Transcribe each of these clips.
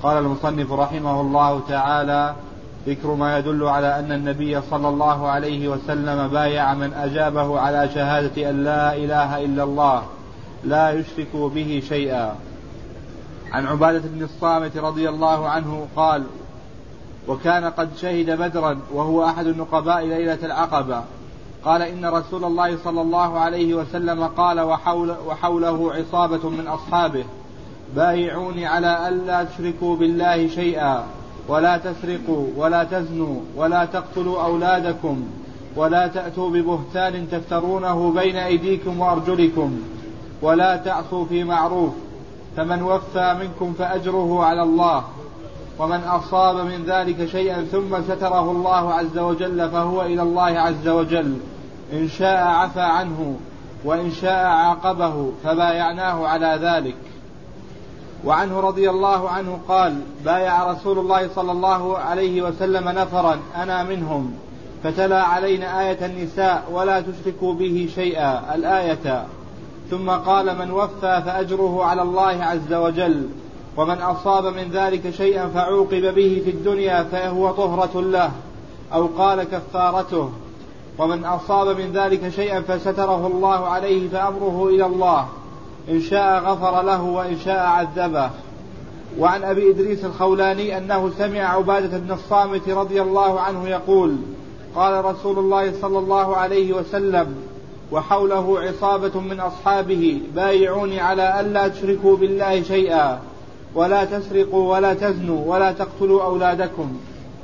قال المصنف رحمه الله تعالى: ذكر ما يدل على أن النبي صلى الله عليه وسلم بايع من أجابه على شهادة أن لا إله إلا الله لا يشرك به شيئا. عن عبادة بن الصامت رضي الله عنه قال: وكان قد شهد بدرا وهو أحد النقباء ليلة العقبة، قال: إن رسول الله صلى الله عليه وسلم قال وحوله عصابة من أصحابه: بايعوني على ألا تشركوا بالله شيئا، ولا تسرقوا ولا تزنوا ولا تقتلوا أولادكم، ولا تأتوا ببهتان تفترونه بين أيديكم وأرجلكم، ولا تعصوا في معروف، فمن وفى منكم فأجره على الله، ومن أصاب من ذلك شيئا ثم ستره الله عز وجل فهو إلى الله عز وجل، إن شاء عفى عنه وإن شاء عاقبه، فبايعناه على ذلك. وعنه رضي الله عنه قال: بايع رسول الله صلى الله عليه وسلم نفرا أنا منهم، فتلا علينا آية النساء: ولا تشركوا به شيئا الآية، ثم قال: من وفى فأجره على الله عز وجل، ومن أصاب من ذلك شيئا فعوقب به في الدنيا فهو طهرة له، أو قال كفارته، ومن أصاب من ذلك شيئا فستره الله عليه فأمره إلى الله، إن شاء غفر له وإن شاء عذبه. وعن أبي إدريس الخولاني أنه سمع عبادة بن الصامت رضي الله عنه يقول: قال رسول الله صلى الله عليه وسلم وحوله عصابة من أصحابه: بايعوني على ألا تشركوا بالله شيئا، ولا تسرقوا ولا تزنوا ولا تقتلوا أولادكم.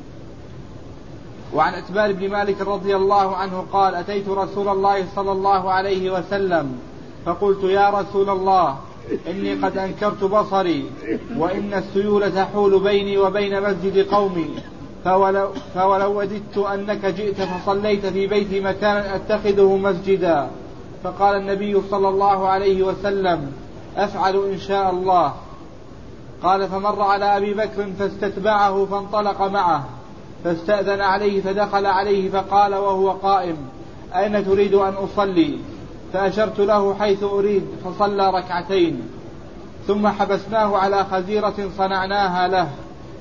وعن أتبار بن مالك رضي الله عنه قال: أتيت رسول الله صلى الله عليه وسلم فقلت: يا رسول الله، إني قد أنكرت بصري، وإن السيول تحول بيني وبين مسجد قومي، فولو وددت أنك جئت فصليت في بيتي مكانا أتخذه مسجدا. فقال النبي صلى الله عليه وسلم: أفعل إن شاء الله. قال: فمر على أبي بكر فاستتبعه فانطلق معه، فاستأذن عليه فدخل عليه فقال وهو قائم: أين تريد أن أصلي؟ فأشرت له حيث أريد، فصلى ركعتين، ثم حبسناه على خزيرة صنعناها له،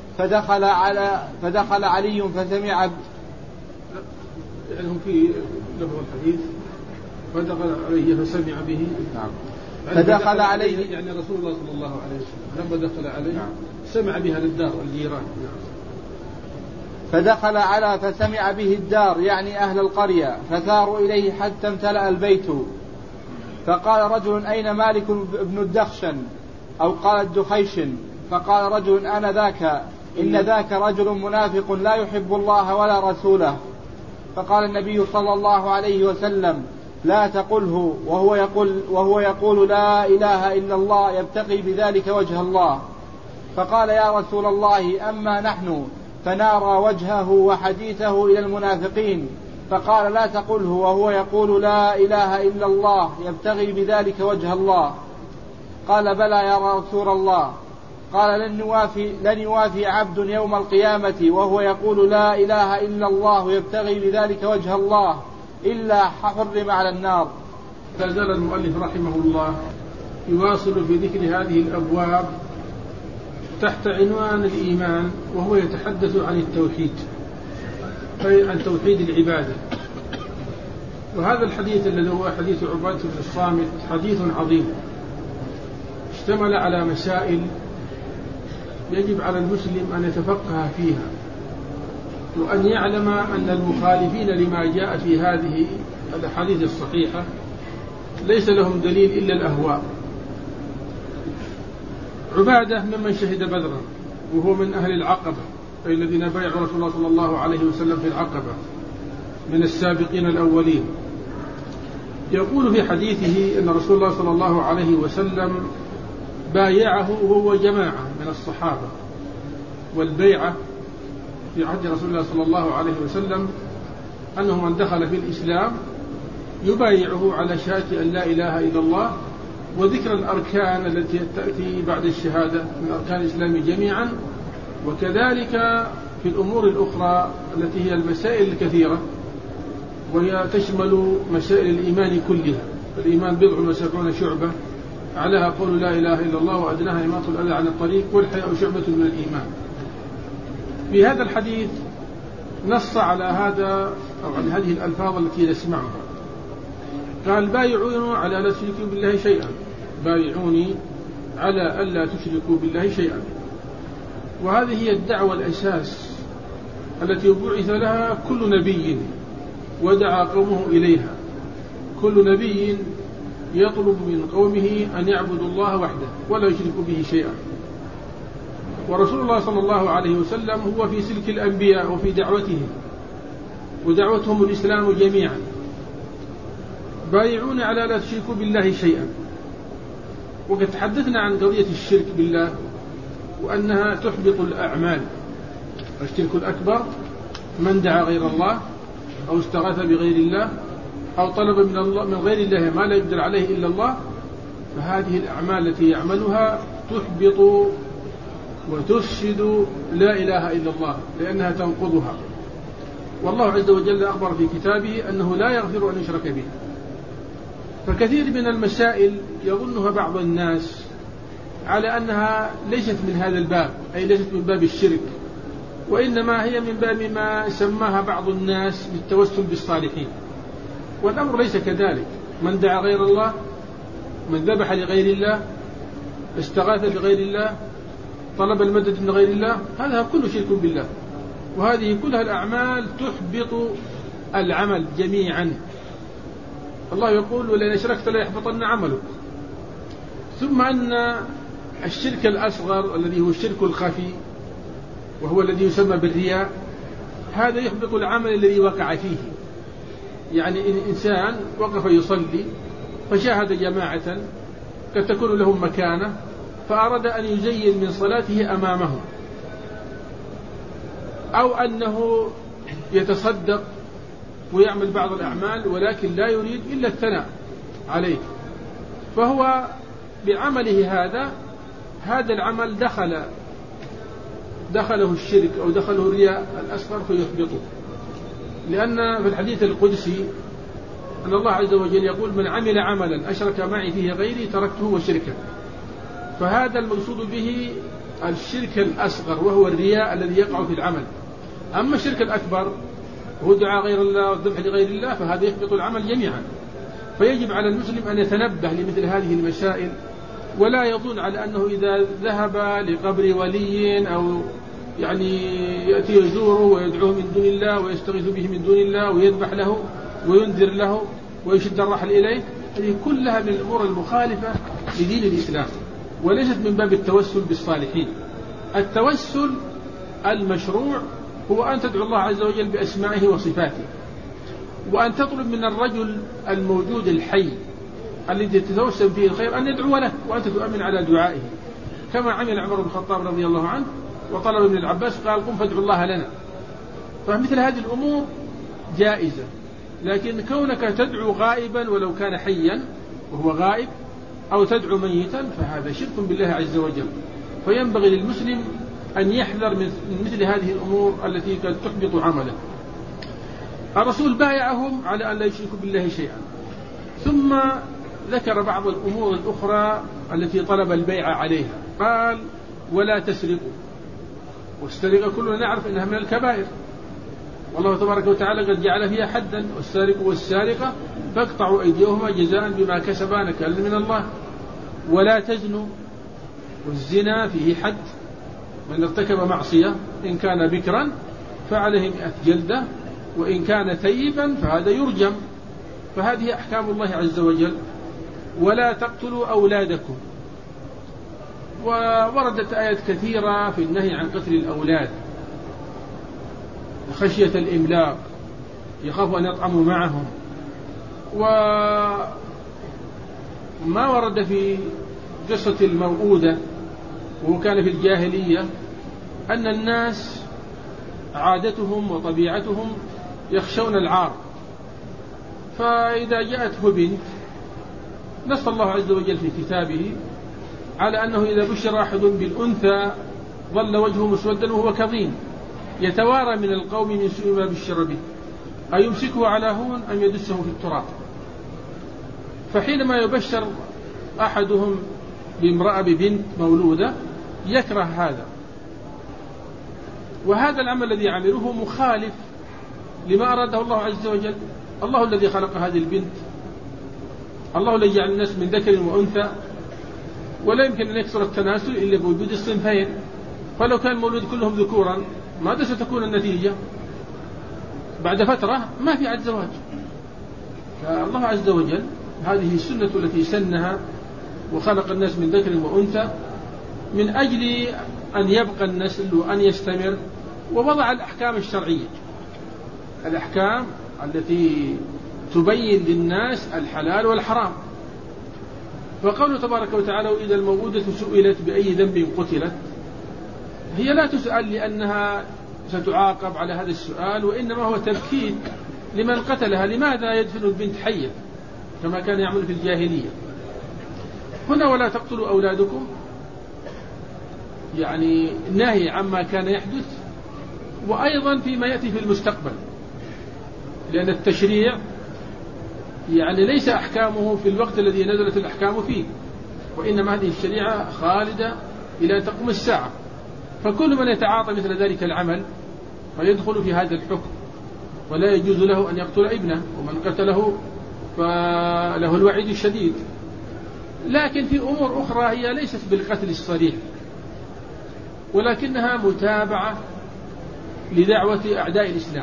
فدخل علي فسمع يعني في لفظ الحديث فدخل عليه فسمع به. نعم. فدخل عليه يعني رسول الله صلى الله عليه وسلم لما دخل عليه. نعم. سمع بها للدار الجيران. نعم. فدخل على فسمع به الدار يعني أهل القرية، فثاروا إليه حتى امتلأ البيت. فقال رجل: أين مالك بن الدخشن؟ أو قال الدخيشن. فقال رجل: أنا ذاك، إن ذاك رجل منافق لا يحب الله ولا رسوله. فقال النبي صلى الله عليه وسلم: لا تقله وهو يقول لا إله إلا الله يبتغي بذلك وجه الله. فقال: يا رسول الله، أما نحن فنرى وجهه وحديثه إلى المنافقين. فقال: لا تقله وهو يقول لا إله إلا الله يبتغي بذلك وجه الله. قال: بلى يا رسول الله. قال: لن يوافي عبد يوم القيامة وهو يقول لا إله إلا الله يبتغي بذلك وجه الله إلا حرم على النار. فزال المؤلف رحمه الله يواصل في ذكر هذه الأبواب تحت عنوان الإيمان، وهو يتحدث عن التوحيد، أي عن توحيد العبادة. وهذا الحديث الذي هو حديث عبادة بن الصامت حديث عظيم اشتمل على مسائل يجب على المسلم أن يتفقه فيها، وأن يعلم أن المخالفين لما جاء في هذه الأحاديث الصحيحة ليس لهم دليل إلا الأهواء. عبادة ممن شهد بدرا، وهو من أهل العقبة، أي الذين بايعوا رسول الله صلى الله عليه وسلم في العقبة من السابقين الأولين. يقول في حديثه أن رسول الله صلى الله عليه وسلم بايعه وهو جماعة من الصحابة. والبيعة في عهد رسول الله صلى الله عليه وسلم أنه من دخل في الإسلام يبايعه على شهادة أن لا إله إلا الله وذكر الأركان التي تأتي بعد الشهادة من أركان الإسلام جميعا، وكذلك في الأمور الأخرى التي هي المسائل الكثيرة، وهي تشمل مسائل الإيمان كلها. الإيمان 70 شعبة، أعلاها قول لا إله إلا الله وأدناها إماطة الأذى عن الطريق والحياء شعبة من الإيمان. في هذا الحديث نص على هذا أو على هذه الألفاظ التي نسمعها. قال بايعوني على لا تشركوا بالله شيئا، بايعوني على ألا تشركوا بالله شيئا. وهذه هي الدعوة الأساس التي بعث لها كل نبي ودعا قومه إليها. كل نبي يطلب من قومه أن يعبدوا الله وحده ولا يشركوا به شيئا. ورسول الله صلى الله عليه وسلم هو في سلك الأنبياء وفي دعوتهم، ودعوتهم الإسلام جميعا. بايعون على لا تشركوا بالله شيئا. وقد تحدثنا عن قضية الشرك بالله وأنها تحبط الأعمال. الشرك الأكبر من دعا غير الله أو استغاث بغير الله أو طلب من غير الله ما لا يقدر عليه إلا الله، فهذه الأعمال التي يعملها تحبط وتفسد لا إله إلا الله لأنها تنقضها. والله عز وجل أخبر في كتابه أنه لا يغفر أن يشرك به. فكثير من المسائل يظنها بعض الناس على أنها ليست من هذا الباب، أي ليست من باب الشرك، وإنما هي من باب ما سماها بعض الناس بالتوسل بالصالحين. والأمر ليس كذلك. من دعا غير الله، من ذبح لغير الله، استغاث بغير الله، طلب المدد من غير الله، هذا كله شرك بالله. وهذه كلها الأعمال تحبط العمل جميعا. الله يقول ولئن أشركت لا يحبطن عملك. ثم أن الشرك الأصغر الذي هو الشرك الخفي وهو الذي يسمى بالرياء، هذا يحبط العمل الذي وقع فيه. يعني إن إنسان وقف يصلي فشاهد جماعة قد تكون لهم مكانة فأراد أن يزين من صلاته أمامهم، أو أنه يتصدق ويعمل بعض الأعمال ولكن لا يريد إلا الثناء عليه، فهو بعمله هذا العمل دخله الشرك أو دخله الرياء الأصغر فيحبطه. لأن في الحديث القدسي أن الله عز وجل يقول من عمل عملا أشرك معي فيه غيري تركته وشركه. فهذا المقصود به الشرك الأصغر وهو الرياء الذي يقع في العمل. أما الشرك الأكبر هو دعاء غير الله والذبح لغير الله، فهذا يحبط العمل جميعا. فيجب على المسلم أن يتنبه لمثل هذه المسائل، ولا يظن على أنه إذا ذهب لقبر ولي أو يعني يأتي يزوره ويدعوه من دون الله ويستغيث به من دون الله ويذبح له وينذر له ويشد الرحل إليه، هذه كلها من الأمور المخالفة لدين الإسلام، وليست من باب التوسل بالصالحين. التوسل المشروع هو أن تدعو الله عز وجل بأسمائه وصفاته، وأن تطلب من الرجل الموجود الحي الذي تتوسل فيه الخير أن يدعو له وأنت تؤمن على دعائه، كما عمل عمر بن الخطاب رضي الله عنه وطلب ابن العباس قال قم فادعو الله لنا. فمثل هذه الأمور جائزة، لكن كونك تدعو غائبا ولو كان حيا وهو غائب أو تدعو ميتا فهذا شرك بالله عز وجل. فينبغي للمسلم أن يحذر من مثل هذه الأمور التي قد تحبط عمله. الرسول بايعهم على أن لا يشركوا بالله شيئا، ثم ذكر بعض الأمور الأخرى التي طلب البيع عليها. قال ولا تسرقوا، والسرقة كلنا نعرف أنها من الكبائر، والله تبارك وتعالى قد جعل فيها حدا، والسارق والسارقة فاقطعوا أيديهما جزاء بما كسبا نكالا من الله. ولا تزنوا، والزنا فيه حد، من ارتكب معصية إن كان بكرا فعليه 100 جلدة، وإن كان ثيبا فهذا يرجم. فهذه أحكام الله عز وجل. ولا تقتلوا أولادكم، ووردت آيات كثيرة في النهي عن قتل الأولاد خشية الإملاق، يخاف أن يطعموا معهم. وما ورد في قصة الموؤودة وهو كان في الجاهلية أن الناس عادتهم وطبيعتهم يخشون العار، فإذا جاءته بنت نص الله عز وجل في كتابه على أنه إذا بشر أحد بالأنثى ظل وجهه مسودا وهو كظيم يتوارى من القوم من سوء ما بشر به، أيمسكه على هون أم يدسه في التراب. فحينما يبشر أحدهم بامرأة ببنت مولودة يكره هذا، وهذا العمل الذي عمله مخالف لما أراده الله عز وجل. الله الذي خلق هذه البنت، الله الذي جعل الناس من ذكر وأنثى، ولا يمكن أن يكثر التناسل إلا بوجود الصنفين، فلو كان المولود كلهم ذكورا ماذا ستكون النتيجة؟ بعد فترة ما في عاد زواج. فالله عز وجل هذه السنة التي سنها وخلق الناس من ذكر وأنثى من أجل أن يبقى النسل وأن يستمر، ووضع الأحكام الشرعية، الأحكام التي تبين للناس الحلال والحرام. فقوله تبارك وتعالى: وإذا الموءودة سئلت بأي ذنب قتلت، هي لا تسأل لأنها ستعاقب على هذا السؤال، وإنما هو تبكيت لمن قتلها. لماذا يدفن البنت حية كما كان يعمل في الجاهلية؟ هنا ولا تقتلوا أولادكم يعني نهي عما كان يحدث، وأيضا فيما يأتي في المستقبل، لأن التشريع يعني ليس أحكامه في الوقت الذي نزلت الأحكام فيه، وإنما هذه الشريعة خالدة إلى أن تقوم الساعة. فكل من يتعاطى مثل ذلك العمل فيدخل في هذا الحكم، ولا يجوز له أن يقتل ابنه، ومن قتله فله الوعيد الشديد. لكن في أمور أخرى هي ليست بالقتل الصريح، ولكنها متابعة لدعوة أعداء الإسلام.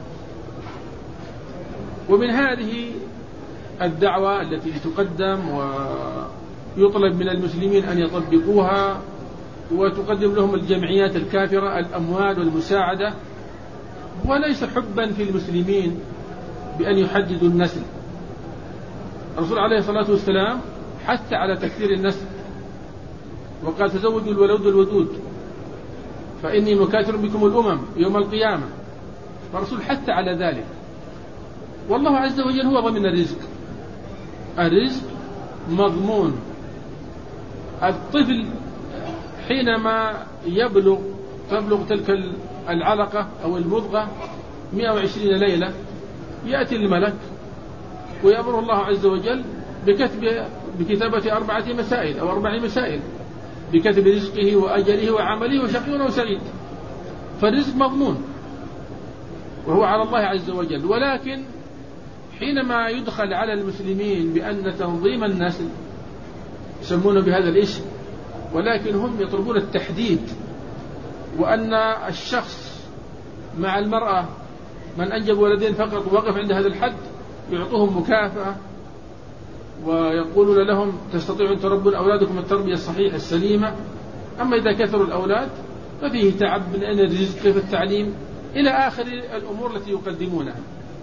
ومن هذه الدعوة التي تقدم ويطلب من المسلمين أن يطبقوها، وتقدم لهم الجمعيات الكافرة الأموال والمساعدة، وليس حبا في المسلمين بأن يحددوا النسل. الرسول عليه الصلاة والسلام حث على تكثير النسل، وقال: تزوجوا الولود الودود فإني مكاثر بكم الأمم يوم القيامة. فالرسول حث على ذلك. والله عز وجل هو ضمن الرزق، الرزق مضمون. الطفل حينما تبلغ تلك العلقة أو المضغة 120 ليلة، يأتي الملك ويأمره الله عز وجل بكتابة 4 مسائل أو 4 مسائل، بكتب رزقه وأجله وعمله وشقي أو سعيد. فالرزق مضمون وهو على الله عز وجل. ولكن حينما يدخل على المسلمين بأن تنظيم النسل، يسمونه بهذا الاسم، ولكن هم يطلبون التحديد، وأن الشخص مع المرأة من أنجب ولدين فقط وقف عند هذا الحد، يعطوهم مكافأة ويقولون لهم: تستطيعون تربون أولادكم التربية الصحيحة السليمة. أما إذا كثروا الأولاد ففيه تعب من أين الرزق، كيف التعليم، إلى آخر الأمور التي يقدمونها.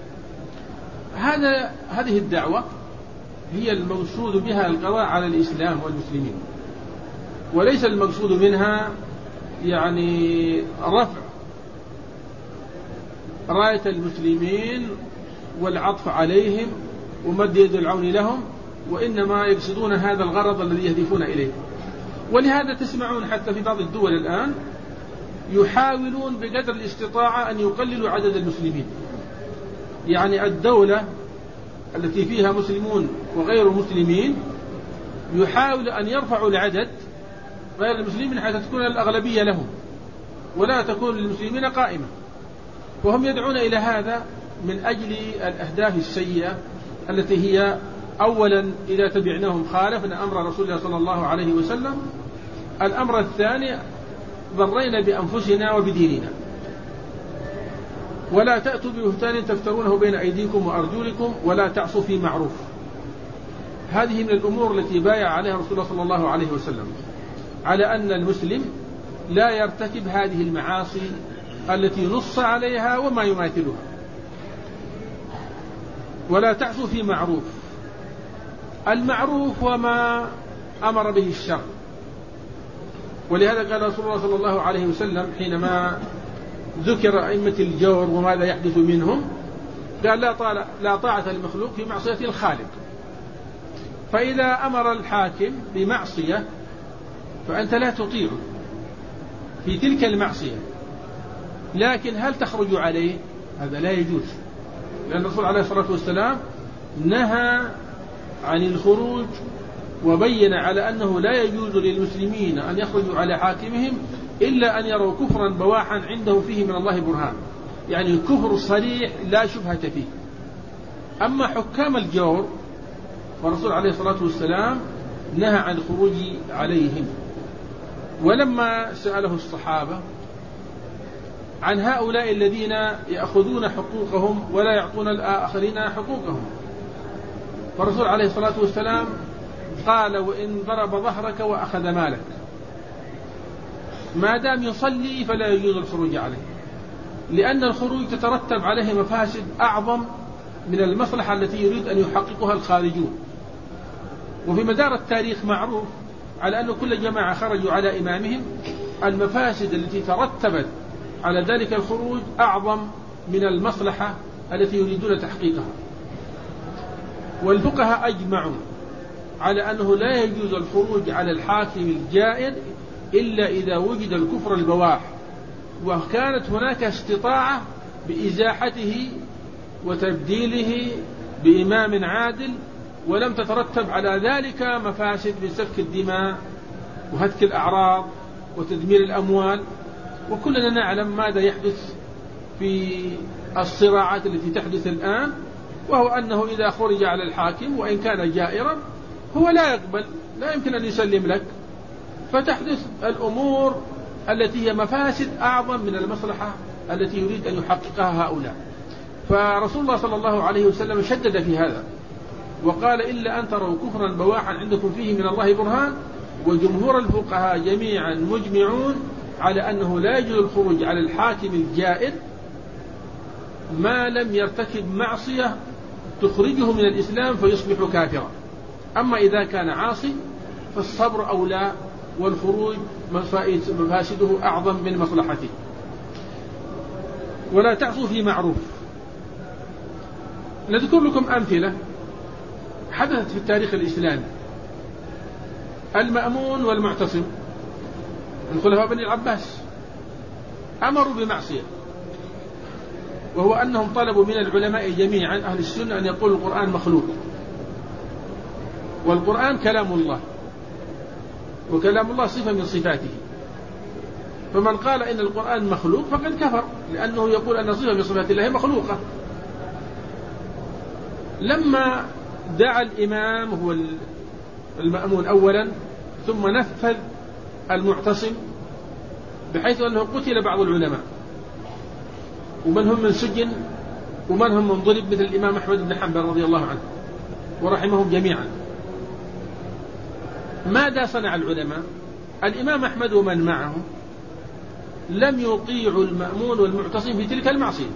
هذه الدعوة هي المقصود بها القضاء على الإسلام والمسلمين، وليس المقصود منها يعني رفع راية المسلمين والعطف عليهم ومد يد العون لهم، وإنما يقصدون هذا الغرض الذي يهدفون إليه. ولهذا تسمعون حتى في بعض الدول الآن يحاولون بقدر الاستطاعة أن يقللوا عدد المسلمين. يعني الدولة التي فيها مسلمون وغير مسلمين يحاول أن يرفعوا العدد غير المسلمين حتى تكون الأغلبية لهم ولا تكون للمسلمين قائمة. وهم يدعون إلى هذا من أجل الأهداف السيئة التي هي: أولا إذا تبعناهم خالفنا أمر رسول الله صلى الله عليه وسلم. الأمر الثاني: ضرينا بأنفسنا وبديننا. ولا تأتوا ببهتان تفترونه بين أيديكم وأرجلكم ولا تعصوا في معروف. هذه من الأمور التي بايع عليها رسول الله صلى الله عليه وسلم، على أن المسلم لا يرتكب هذه المعاصي التي نص عليها وما يماثلها. ولا تعصوا في معروف. المعروف وما أمر به الشرع. ولهذا قال رسول الله صلى الله عليه وسلم حينما ذكر أئمة الجور وماذا يحدث منهم، قال: لا طاعة المخلوق في معصية الخالق. فإذا أمر الحاكم بمعصية فأنت لا تطيعه في تلك المعصية، لكن هل تخرج عليه؟ هذا لا يجوز، لأن الرسول عليه الصلاة والسلام نهى عن الخروج وبين على أنه لا يجوز للمسلمين أن يخرجوا على حاكمهم إلا أن يروا كفرا بواحا عنده فيه من الله برهان، يعني كفر صريح لا شبهة فيه. أما حكام الجور فالرسول عليه الصلاة والسلام نهى عن الخروج عليهم. ولما سأله الصحابة عن هؤلاء الذين يأخذون حقوقهم ولا يعطون الآخرين حقوقهم، فالرسول عليه الصلاة والسلام قال: وإن ضرب ظهرك وأخذ مالك ما دام يصلي فلا يجوز الخروج عليه، لأن الخروج تترتب عليه مفاسد أعظم من المصلحة التي يريد أن يحققها الخارجون. وفي مدار التاريخ معروف على أن كل جماعة خرجوا على إمامهم المفاسد التي ترتبت على ذلك الخروج أعظم من المصلحة التي يريدون تحقيقها. والفقهاء أجمعوا على أنه لا يجوز الخروج على الحاكم الجائر إلا إذا وجد الكفر البواح، وكانت هناك استطاعة بإزاحته وتبديله بإمام عادل، ولم تترتب على ذلك مفاسد من سفك الدماء وهتك الأعراض وتدمير الأموال. وكلنا نعلم ماذا يحدث في الصراعات التي تحدث الآن، وهو أنه إذا خرج على الحاكم وإن كان جائرا هو لا يقبل، لا يمكن أن يسلم لك، فتحدث الأمور التي هي مفاسد أعظم من المصلحة التي يريد أن يحققها هؤلاء. فرسول الله صلى الله عليه وسلم شدد في هذا وقال: إلا أن تروا كفرا بواحا عندكم فيه من الله برهان. وجمهور الفقهاء جميعا مجمعون على أنه لا يجوز الخروج على الحاكم الجائر ما لم يرتكب معصية تخرجه من الإسلام فيصبح كافرا. أما إذا كان عاصي فالصبر أولى، والخروج مفاسده أعظم من مصلحته. ولا تعصوا في معروف. نذكر لكم أمثلة حدثت في التاريخ الإسلامي. المأمون والمعتصم الخلفاء بني العباس أمروا بمعصية، وهو أنهم طلبوا من العلماء جميعا أهل السنة أن يقولوا القرآن مخلوق، والقرآن كلام الله، وكلام الله صفة من صفاته، فمن قال إن القرآن مخلوق فقد كفر، لأنه يقول أن صفة من صفات الله مخلوقة. لما دعا الإمام هو المأمون أولا، ثم نفذ المعتصم بحيث أنه قتل بعض العلماء، ومن هم من سجن ومن هم من ضرب، مثل الإمام أحمد بن حنبل رضي الله عنه ورحمهم جميعا. ماذا صنع العلماء؟ الإمام أحمد ومن معه لم يطيعوا المأمون والمعتصم في تلك المعصية،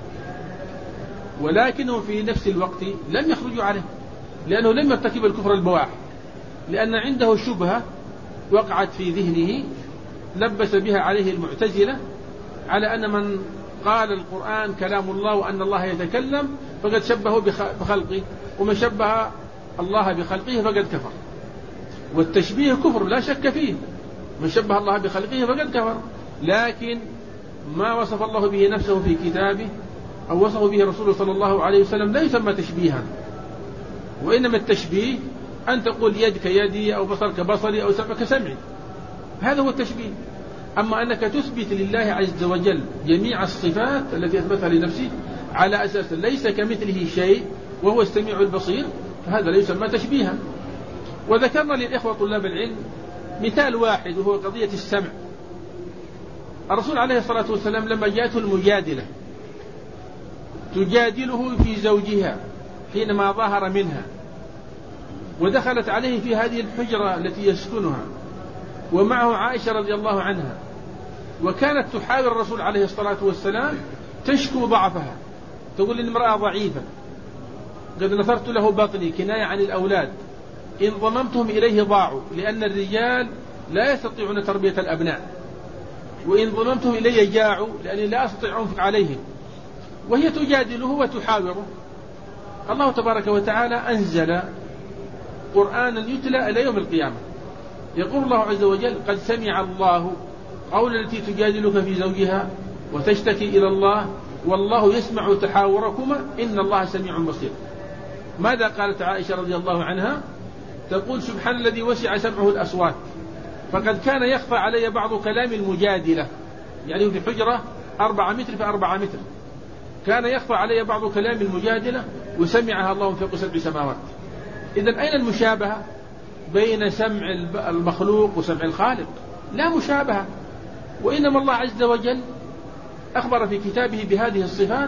ولكنهم في نفس الوقت لم يخرجوا عليه، لأنه لم يرتكب الكفر البواح، لأن عنده شبهة وقعت في ذهنه لبس بها عليه المعتزلة على أن من قال القرآن كلام الله وأن الله يتكلم فقد شبهه بخلقه، ومن شبه الله بخلقه فقد كفر. والتشبيه كفر لا شك فيه، من شبه الله بخلقه فقد كفر، لكن ما وصف الله به نفسه في كتابه أو وصفه به رسوله صلى الله عليه وسلم لا يسمى تشبيها، وإنما التشبيه أن تقول يدك يدي أو بصرك بصري أو سمعك سمعي، هذا هو التشبيه. أما أنك تثبت لله عز وجل جميع الصفات التي أثبتها لنفسه على أساس ليس كمثله شيء وهو السميع البصير، فهذا لا يسمى تشبيها. وذكرنا للإخوة طلاب العلم مثال واحد، وهو قضية السمع. الرسول عليه الصلاة والسلام لما جاءته المجادلة تجادله في زوجها حينما ظهر منها، ودخلت عليه في هذه الحجرة التي يسكنها ومعه عائشة رضي الله عنها، وكانت تحاور الرسول عليه الصلاة والسلام تشكو ضعفها، تقول إن امرأة ضعيفة قد نثرت له بطني، كناية عن الأولاد، إن ضممتهم إليه ضاعوا، لأن الرجال لا يستطيعون تربية الأبناء، وإن ضممتهم إلي جاعوا لأني لا أستطيع أنفق عليهم. وهي تجادله وتحاوره. الله تبارك وتعالى أنزل قرآنا يتلى إلى يوم القيامة، يقول الله عز وجل: قد سمع الله قول التي تجادلك في زوجها وتشتكي إلى الله والله يسمع تحاوركما إن الله سميع بصير. ماذا قالت عائشة رضي الله عنها؟ تقول سبحان الذي وسع سمعه الأصوات، فقد كان يخفى علي بعض كلام المجادلة، يعني في حجرة 4 متر في 4 متر، كان يخفى علي بعض كلام المجادلة وسمعها الله فوق 7 سماوات. إذن أين المشابهة بين سمع المخلوق وسمع الخالق؟ لا مشابهة، وإنما الله عز وجل أخبر في كتابه بهذه الصفات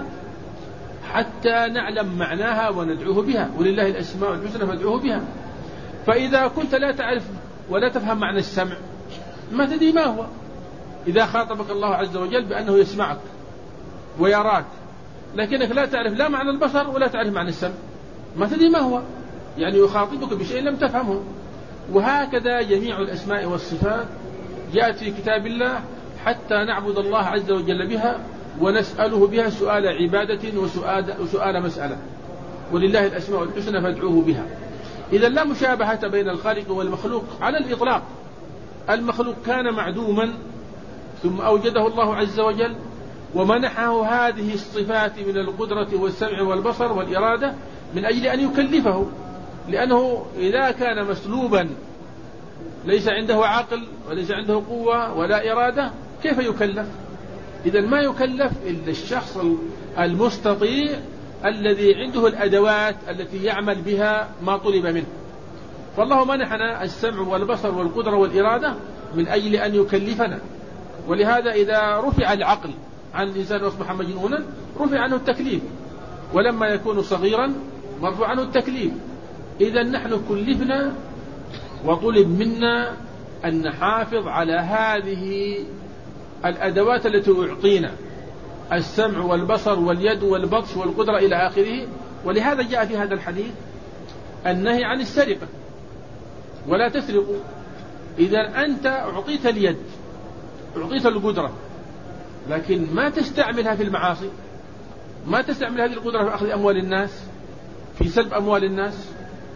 حتى نعلم معناها وندعوه بها، ولله الأسماء الحسنى فادعوه بها. فإذا كنت لا تعرف ولا تفهم معنى السمع ما تدري ما هو. إذا خاطبك الله عز وجل بأنه يسمعك ويراك، لكنك لا تعرف لا معنى البصر ولا تعرف معنى السمع، ما تدري ما هو، يعني يخاطبك بشيء لم تفهمه. وهكذا جميع الأسماء والصفات جاءت في كتاب الله حتى نعبد الله عز وجل بها ونسأله بها سؤال عبادة وسؤال مسألة، ولله الأسماء الحسنى فادعوه بها. إذا لا مشابهة بين الخالق والمخلوق على الإطلاق. المخلوق كان معدوما ثم أوجده الله عز وجل ومنحه هذه الصفات من القدرة والسمع والبصر والإرادة من أجل أن يكلفه، لأنه إذا كان مسلوبا ليس عنده عقل وليس عنده قوة ولا إرادة كيف يكلف؟ إذا ما يكلف إلا الشخص المستطيع الذي عنده الأدوات التي يعمل بها ما طلب منه. فالله منحنا السمع والبصر والقدرة والإرادة من أجل أن يكلفنا. ولهذا إذا رفع العقل عن الإنسان وأصبح مجنونا رفع عنه التكليف، ولما يكون صغيرا مرفوع عنه التكليف. إذا نحن كلفنا وطلب منا أن نحافظ على هذه الأدوات التي أعطينا، السمع والبصر واليد والبطش والقدرة إلى آخره. ولهذا جاء في هذا الحديث النهي عن السرقة، ولا تسرقوا. إذا أنت أعطيت اليد أعطيت القدرة لكن ما تستعملها في المعاصي، ما تستعمل هذه القدرة في أخذ أموال الناس، في سلب أموال الناس.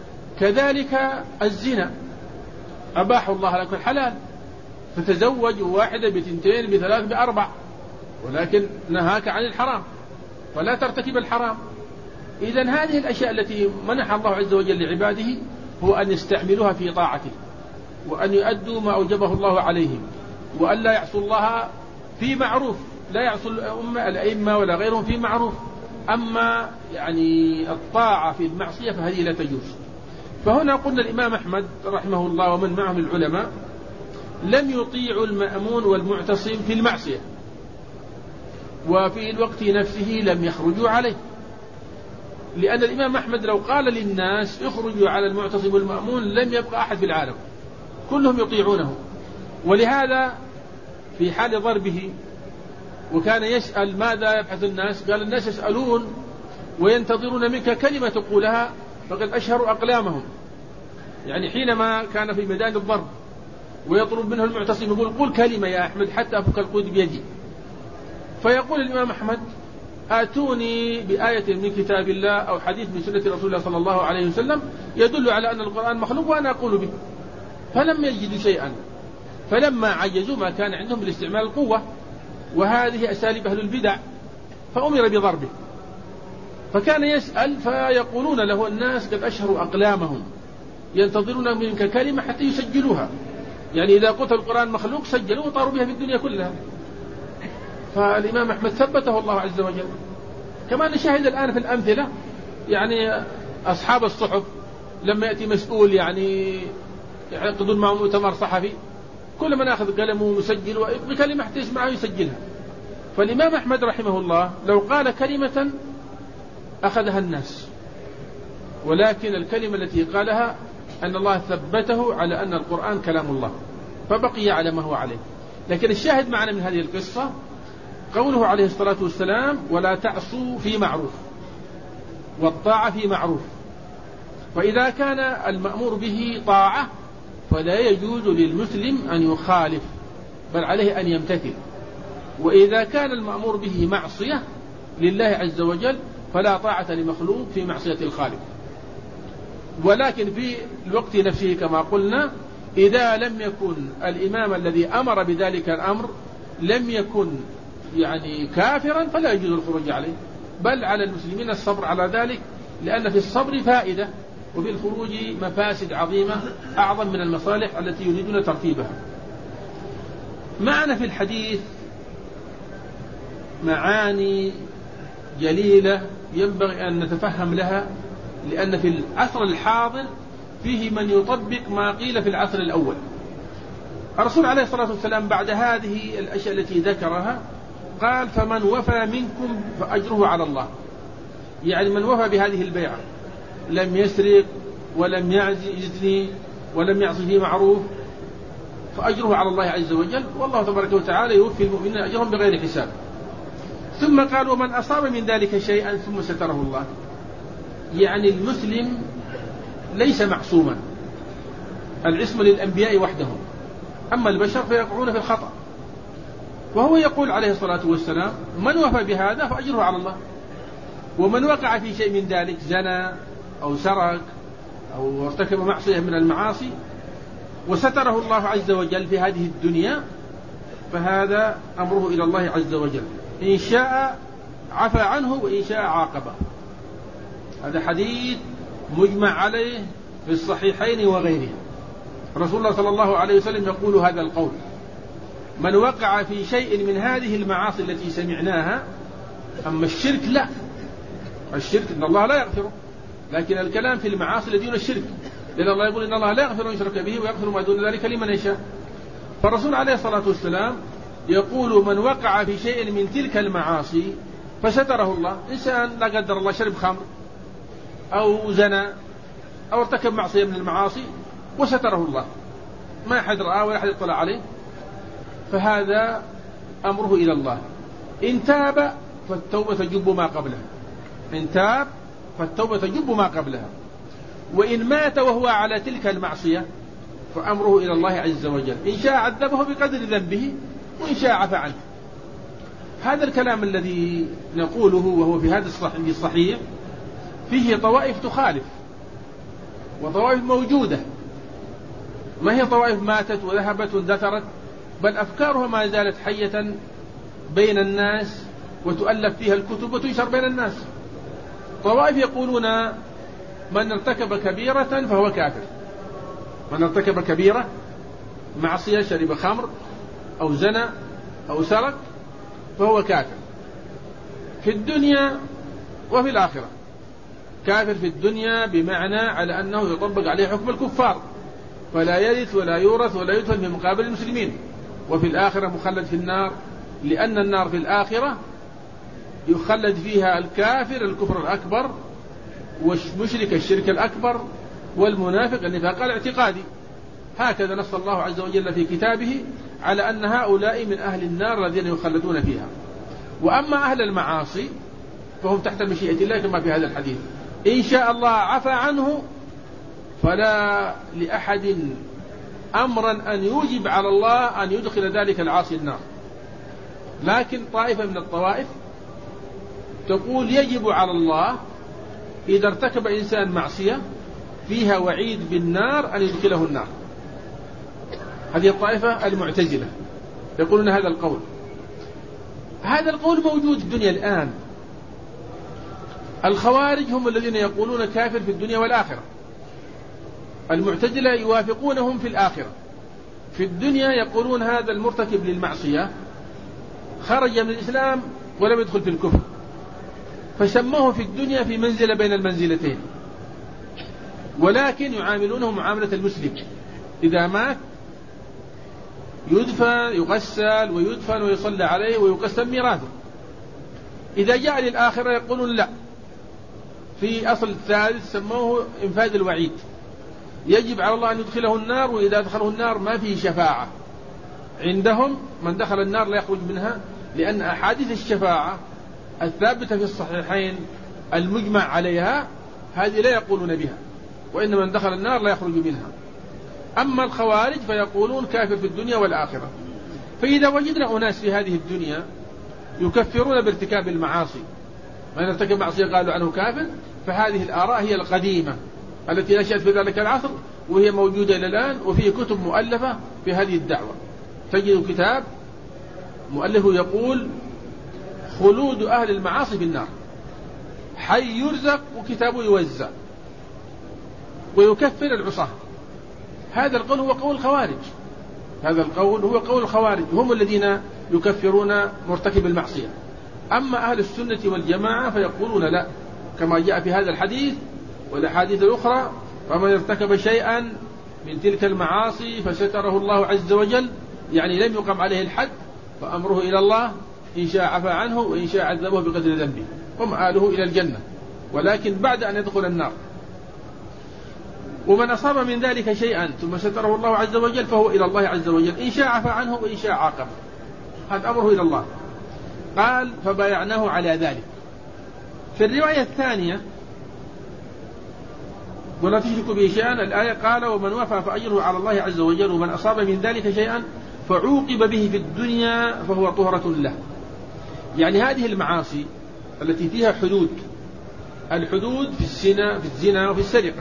كذلك الزنا أباح الله لك الحلال، فتزوج 1 ب2 ب3 ب4، ولكن نهاك عن الحرام فلا ترتكب الحرام. إذن هذه الأشياء التي منح الله عز وجل لعباده هو أن يستعملوها في طاعته، وأن يؤدوا ما أوجبه الله عليهم، وأن لا يعصوا الله في معروف، لا يعصوا الأئمة ولا غيرهم في معروف. أما يعني الطاعة في المعصية فهذه لا تجوز. فهنا قلنا الإمام أحمد رحمه الله ومن معه من العلماء لم يطيعوا المأمون والمعتصم في المعصية، وفي الوقت نفسه لم يخرجوا عليه، لأن الإمام أحمد لو قال للناس اخرجوا على المعتصم والمأمون لم يبقى أحد في العالم، كلهم يطيعونه. ولهذا في حال ضربه وكان يسأل ماذا يبحث الناس، قال الناس يسألون وينتظرون منك كلمة تقولها فقد أشهروا أقلامهم. يعني حينما كان في ميدان الضرب ويطلب منه المعتصم يقول قل كلمة يا أحمد حتى أفك القيد بيدي، فيقول الإمام أحمد آتوني بآية من كتاب الله أو حديث من سنة رسول الله صلى الله عليه وسلم يدل على أن القرآن مخلوق وأنا أقول به. فلم يجدوا شيئا، فلما عجزوا ما كان عندهم بالاستعمال القوة، وهذه أساليب أهل البدع، فأمر بضربه. فكان يسأل فيقولون له الناس قد أشهروا أقلامهم ينتظرون منك كلمة حتى يسجلوها، يعني إذا قلت القرآن مخلوق سجلوه وطاروا بها في الدنيا كلها. فالإمام أحمد ثبته الله عز وجل. كما نشاهد الآن في الأمثلة، يعني أصحاب الصحف لما يأتي مسؤول يعني يعقدون معه مؤتمر صحفي، كل من أخذ قلمه ومسجل بكلمة حتى يسمعها يسجلها. فالإمام أحمد رحمه الله لو قال كلمة أخذها الناس، ولكن الكلمة التي قالها أن الله ثبته على أن القرآن كلام الله، فبقي على ما هو عليه. لكن الشاهد معنا من هذه القصة قوله عليه الصلاة والسلام ولا تعصوا في معروف، والطاعة في معروف. فإذا كان المأمور به طاعة فلا يجوز للمسلم أن يخالف، بل عليه أن يمتثل. وإذا كان المأمور به معصية لله عز وجل فلا طاعة لمخلوق في معصية الخالق. ولكن في الوقت نفسه كما قلنا إذا لم يكن الإمام الذي أمر بذلك الأمر لم يكن يعني كافرا فلا يجوز الخروج عليه، بل على المسلمين الصبر على ذلك، لأن في الصبر فائدة. وفي الخروج مفاسد عظيمة أعظم من المصالح التي يريدون ترتيبها. معنا في الحديث معاني جليلة ينبغي أن نتفهم لها، لأن في العصر الحاضر فيه من يطبق ما قيل في العصر الأول. الرسول عليه الصلاة والسلام بعد هذه الأشياء التي ذكرها قال: فمن وفى منكم فأجره على الله. يعني من وفى بهذه البيعة، لم يسرق ولم يزني ولم يعصي في معروف، فأجره على الله عز وجل، والله تبارك وتعالى يوفي المؤمنين أجرهم بغير حساب. ثم قال: ومن أصاب من ذلك شيئا ثم ستره الله. يعني المسلم ليس معصوما، العصمة للأنبياء وحدهم، أما البشر فيقعون في الخطأ. وهو يقول عليه الصلاة والسلام: من وفى بهذا فأجره على الله. ومن وقع في شيء من ذلك، زنى أو سرق أو ارتكب معصية من المعاصي، وستره الله عز وجل في هذه الدنيا، فهذا أمره إلى الله عز وجل، إن شاء عفى عنه وإن شاء عاقبه. هذا حديث مجمع عليه في الصحيحين وغيره. رسول الله صلى الله عليه وسلم يقول هذا القول: من وقع في شيء من هذه المعاصي التي سمعناها. أما الشرك لا، الشرك إن الله لا يغفره، لكن الكلام في المعاصي التي دون الشرك، لأن الله يقول: إن الله لا يغفر أن يشرك به ويغفر ما دون ذلك لمن يشاء. فالرسول عليه الصلاة والسلام يقول: من وقع في شيء من تلك المعاصي فستره الله. إنسان لا قدر الله شرب خمر أو زنى أو ارتكب معصية من المعاصي وستره الله، ما أحد رآه ولا أحد اطلع عليه، فهذا أمره إلى الله. إن تاب فالتوبة تجب ما قبلها، إن تاب فالتوبة تجب ما قبلها. وإن مات وهو على تلك المعصية فأمره إلى الله عز وجل، إن شاء عذبه بقدر ذنبه وإن شاء عفى عنه. هذا الكلام الذي نقوله وهو في هذا الصحيح فيه طوائف تخالف وطوائف موجودة، ما هي طوائف ماتت وذهبت واندثرت، بل أفكارها ما زالت حية بين الناس وتؤلف فيها الكتب وتنشر بين الناس. طوائف يقولون: من ارتكب كبيرة فهو كافر، من ارتكب كبيرة معصية، شرب خمر أو زنى أو سرق، فهو كافر في الدنيا وفي الآخرة. كافر في الدنيا بمعنى على أنه يطبق عليه حكم الكفار، فلا يرث ولا يورث ولا يدفن في مقابل المسلمين. وفي الآخرة مخلد في النار، لأن النار في الآخرة يخلد فيها الكافر الكفر الأكبر، والمشرك الشرك الأكبر، والمنافق النفاق الاعتقادي. هكذا نص الله عز وجل في كتابه على أن هؤلاء من أهل النار الذين يخلدون فيها. وأما أهل المعاصي فهم تحت مشيئة الله كما في هذا الحديث: إن شاء الله عفى عنه، فلا لأحد أمرا أن يوجب على الله أن يدخل ذلك العاصي النار. لكن طائفة من الطوائف تقول: يجب على الله إذا ارتكب إنسان معصية فيها وعيد بالنار أن يدخله النار. هذه الطائفة المعتزلة يقولون هذا القول. هذا القول موجود في الدنيا الآن. الخوارج هم الذين يقولون كافر في الدنيا والآخرة، المعتزلة يوافقونهم في الآخرة. في الدنيا يقولون هذا المرتكب للمعصية خرج من الإسلام ولم يدخل في الكفر، فسموه في الدنيا في منزلة بين المنزلتين، ولكن يعاملونه معاملة المسلم. إذا مات يدفن، يغسل ويدفن ويصلى عليه ويقسم ميراثه. إذا جاء للآخرة يقولون لا، في أصل الثالث سموه إنفاذ الوعيد، يجب على الله أن يدخله النار، وإذا دخله النار ما فيه شفاعة عندهم، من دخل النار لا يخرج منها، لأن أحاديث الشفاعة الثابتة في الصحيحين المجمع عليها هذه لا يقولون بها، وإن من دخل النار لا يخرج منها. أما الخوارج فيقولون كافر في الدنيا والآخرة. فإذا وجدنا أناس في هذه الدنيا يكفرون بارتكاب المعاصي، من ارتكب معصية قالوا عنه كافر، فهذه الآراء هي القديمة التي نشأت في ذلك العصر، وهي موجودة إلى الآن، وفي كتب مؤلفة في هذه الدعوة. تجد كتاب مؤلفه يقول: خلود أهل المعاصي في النار، حي يرزق وكتابه يوزع. ويكفر العصاة. هذا القول هو قول الخوارج، هذا القول هو قول الخوارج، هم الذين يكفرون مرتكب المعصية. أما أهل السنة والجماعة فيقولون لا، كما جاء في هذا الحديث والأحاديث الأخرى: فمن ارتكب شيئا من تلك المعاصي فستره الله عز وجل، يعني لم يقم عليه الحد، فأمره إلى الله، إن شاء عفى عنه وإن شاء عذبه بقدر ذنبه، ومآله إلى الجنة، ولكن بعد أن يدخل النار. ومن أصاب من ذلك شيئا ثم ستره الله عز وجل فهو إلى الله عز وجل، إن شاء عفى عنه وإن شاء عاقب، هذا أمره إلى الله. قال: فبايعناه على ذلك. في الرواية الثانية: ولا تشركوا به شيئا، الآية قال: ومن وفى فأجره على الله عز وجل، ومن أصاب من ذلك شيئا فعوقب به في الدنيا فهو طهرة له. يعني هذه المعاصي التي فيها حدود، الحدود في الزنا وفي السرقة،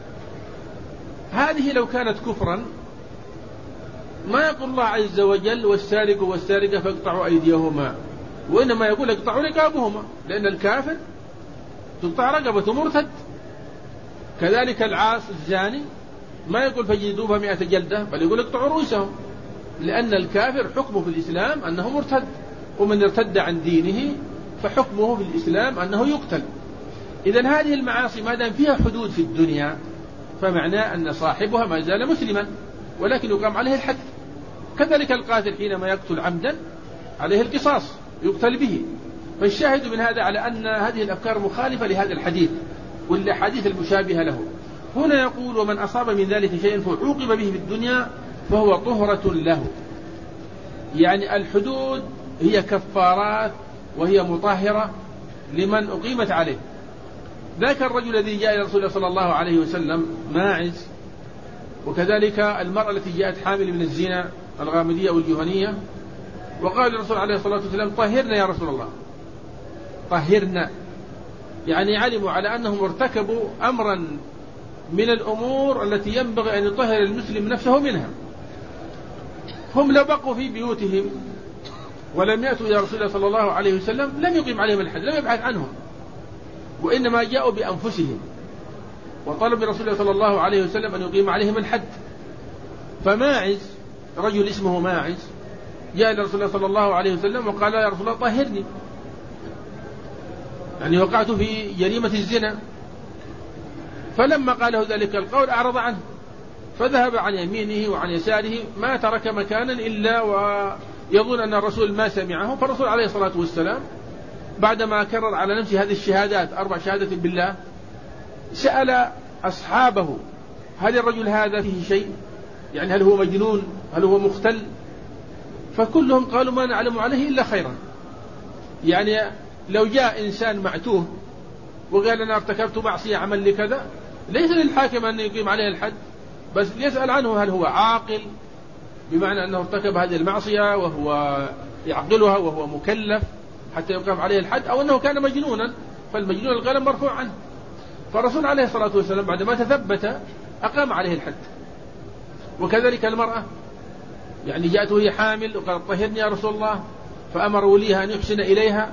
هذه لو كانت كفرا ما يقول الله عز وجل: والسارق والسارقة فاقطعوا أيديهما، وإنما يقول: اقطعوا رقابهما، لأن الكافر تقطع رقبته مرتد. كذلك العاص الزاني ما يقول فجلدوه 100 جلدة، بل يقول اقطعوا رؤوسهم، لأن الكافر حكمه في الإسلام أنه مرتد، ومن ارتد عن دينه فحكمه في الإسلام أنه يقتل. إذن هذه المعاصي ما دام فيها حدود في الدنيا فمعناه أن صاحبها ما زال مسلما، ولكن يقام عليه الحد. كذلك القاتل حينما يقتل عمدا عليه القصاص، يقتل به. فالشاهد من هذا على أن هذه الأفكار مخالفة لهذا الحديث والأحاديث المشابهة له. هنا يقول: ومن أصاب من ذلك شيئا فعوقب به في الدنيا فهو طهرة له. يعني الحدود هي كفارات وهي مطهرة لمن أقيمت عليه. ذاك الرجل الذي جاء إلى رسول الله صلى الله عليه وسلم ماعز، وكذلك المرأة التي جاءت حامل من الزنا الغامدية والجهنية، وقال الرسول عليه الصلاة والسلام: طهرنا يا رسول الله، طهرنا. يعني علموا على أنهم ارتكبوا أمرا من الأمور التي ينبغي أن يطهر المسلم نفسه منها. هم لو بقوا في بيوتهم ولم يأتوا إلى رسول الله صلى الله عليه وسلم لم يقيم عليهم الحد، لم يبحث عنهم، وإنما جاءوا بأنفسهم وطلب رسول الله صلى الله عليه وسلم أن يقيم عليهم الحد. فماعز، رجل اسمه ماعز، جاء إلى رسول الله صلى الله عليه وسلم وقال: يا رسول الله طهرني، يعني وقعت في جريمة الزنا. فلما قاله ذلك القول أعرض عنه، فذهب عن يمينه وعن يساره، ما ترك مكانا إلا ويظن أن الرسول ما سمعه. فالرسول عليه الصلاة والسلام بعدما كرر على نفسه هذه الشهادات 4 شهادة بالله، سأل أصحابه: هل الرجل هذا فيه شيء؟ يعني هل هو مجنون؟ هل هو مختل؟ فكلهم قالوا: ما نعلم عليه إلا خيرا. يعني لو جاء إنسان معتوه وقال: أنا ارتكبت معصية عمل لي كذا، ليس للحاكم أن يقيم عليه الحد، بس يسأل عنه هل هو عاقل، بمعنى أنه ارتكب هذه المعصية وهو يعقلها وهو مكلف حتى يقام عليه الحد، أو أنه كان مجنونا، فالمجنون القلم مرفوع عنه. فالرسول عليه الصلاة والسلام بعدما تثبت أقام عليه الحد. وكذلك المرأة، يعني جاءت وهي حامل وقالت: طهرني يا رسول الله، فأمر وليها أن يحسن إليها